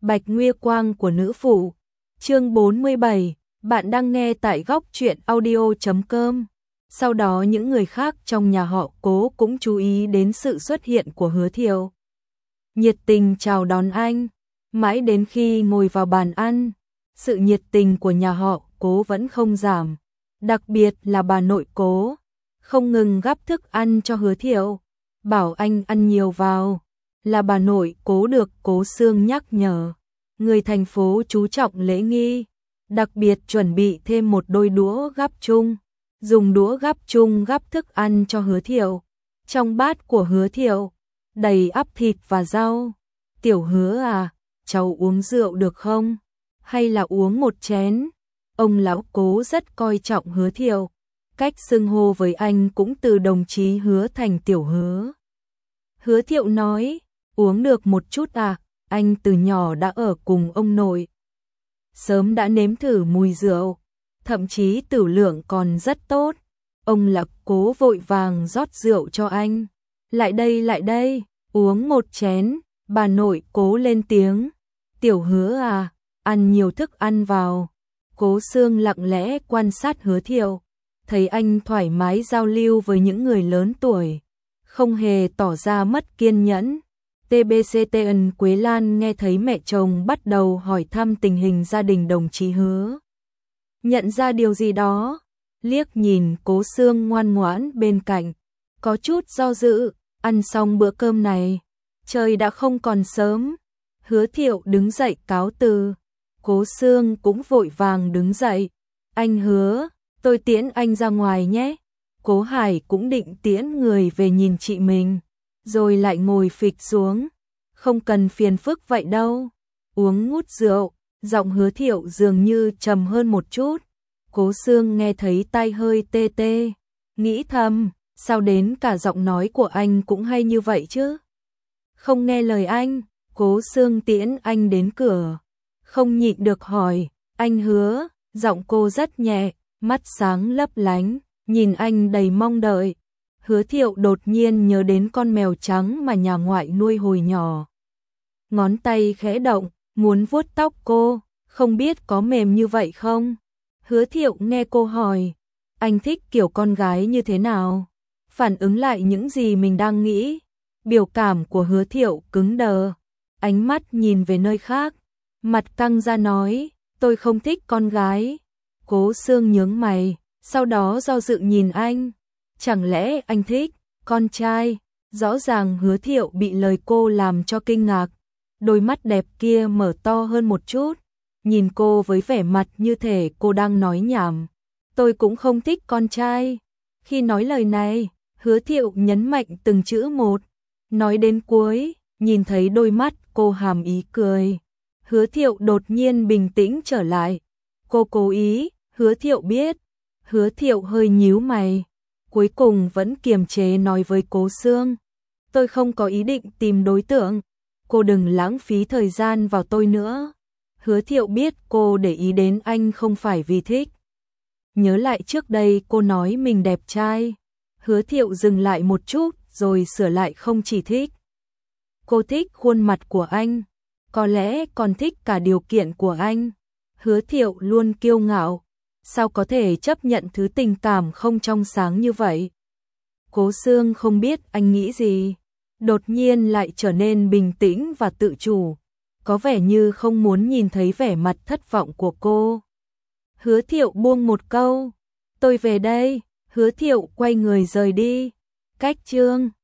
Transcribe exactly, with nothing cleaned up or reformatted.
Bạch Nguy Quang của nữ phụ. Chương bốn mươi bảy, bạn đang nghe tại góc truyện audio chấm com. Sau đó những người khác trong nhà họ Cố cũng chú ý đến sự xuất hiện của Hứa Thiệu. Nhiệt tình chào đón anh, mãi đến khi ngồi vào bàn ăn, sự nhiệt tình của nhà họ Cố vẫn không giảm, đặc biệt là bà nội Cố, không ngừng gắp thức ăn cho Hứa Thiệu, bảo anh ăn nhiều vào. Là bà nội Cố được Cố Sương nhắc nhở, người thành phố chú trọng lễ nghi, đặc biệt chuẩn bị thêm một đôi đũa gắp chung, dùng đũa gắp chung gắp thức ăn cho Hứa Thiệu. Trong bát của Hứa Thiệu đầy ắp thịt và rau. Tiểu Hứa à, cháu uống rượu được không? Hay là uống một chén? Ông lão Cố rất coi trọng Hứa Thiệu, cách xưng hô với anh cũng từ đồng chí Hứa thành Tiểu Hứa. Hứa Thiệu nói, uống được một chút à, anh từ nhỏ đã ở cùng ông nội, sớm đã nếm thử mùi rượu, thậm chí tửu lượng còn rất tốt. Ông lão Cố vội vàng rót rượu cho anh. Lại đây lại đây, uống một chén. Bà nội Cố lên tiếng. Tiểu Hứa à, ăn nhiều thức ăn vào. Cố Sương lặng lẽ quan sát Hứa Thiệu, thấy anh thoải mái giao lưu với những người lớn tuổi, không hề tỏ ra mất kiên nhẫn. tê bê xê tê en Quế Lan nghe thấy mẹ chồng bắt đầu hỏi thăm tình hình gia đình đồng chí Hứa, nhận ra điều gì đó, liếc nhìn Cố Sương ngoan ngoãn bên cạnh, có chút do dự. Ăn xong bữa cơm này, trời đã không còn sớm. Hứa Thiệu đứng dậy cáo từ, Cố Sương cũng vội vàng đứng dậy. Anh Hứa, tôi tiễn anh ra ngoài nhé. Cố Hải cũng định tiễn người về nhìn chị mình, rồi lại ngồi phịch xuống. Không cần phiền phức vậy đâu. Uống ngút rượu, giọng Hứa Thiệu dường như trầm hơn một chút. Cố Sương nghe thấy tai hơi tê tê, nghĩ thầm, sao đến cả giọng nói của anh cũng hay như vậy chứ? Không nghe lời anh. Cố Sương tiễn anh đến cửa, không nhịn được hỏi, anh Hứa. Giọng cô rất nhẹ, mắt sáng lấp lánh, nhìn anh đầy mong đợi. Hứa Thiệu đột nhiên nhớ đến con mèo trắng mà nhà ngoại nuôi hồi nhỏ. Ngón tay khẽ động, muốn vuốt tóc cô, không biết có mềm như vậy không? Hứa Thiệu nghe cô hỏi, anh thích kiểu con gái như thế nào? Phản ứng lại những gì mình đang nghĩ. Biểu cảm của Hứa Thiệu cứng đờ, ánh mắt nhìn về nơi khác, mặt căng ra nói, tôi không thích con gái. Cố Sương nhướng mày, sau đó do dự nhìn anh, chẳng lẽ anh thích con trai? Rõ ràng Hứa Thiệu bị lời cô làm cho kinh ngạc, đôi mắt đẹp kia mở to hơn một chút, nhìn cô với vẻ mặt như thể cô đang nói nhảm. Tôi cũng không thích con trai. Khi nói lời này, Hứa Thiệu nhấn mạnh từng chữ một, nói đến cuối, nhìn thấy đôi mắt cô hàm ý cười. Hứa Thiệu đột nhiên bình tĩnh trở lại. Cô cố ý, Hứa Thiệu biết. Hứa Thiệu hơi nhíu mày, cuối cùng vẫn kiềm chế nói với Cố Sương, tôi không có ý định tìm đối tượng, cô đừng lãng phí thời gian vào tôi nữa. Hứa Thiệu biết cô để ý đến anh không phải vì thích. Nhớ lại trước đây cô nói mình đẹp trai. Hứa Thiệu dừng lại một chút rồi sửa lại, không chỉ thích. Cô thích khuôn mặt của anh, có lẽ còn thích cả điều kiện của anh. Hứa Thiệu luôn kiêu ngạo, sao có thể chấp nhận thứ tình cảm không trong sáng như vậy? Cố Sương không biết anh nghĩ gì, đột nhiên lại trở nên bình tĩnh và tự chủ, có vẻ như không muốn nhìn thấy vẻ mặt thất vọng của cô. Hứa Thiệu buông một câu, tôi về đây. Hứa Thiệu quay người rời đi. Cách chương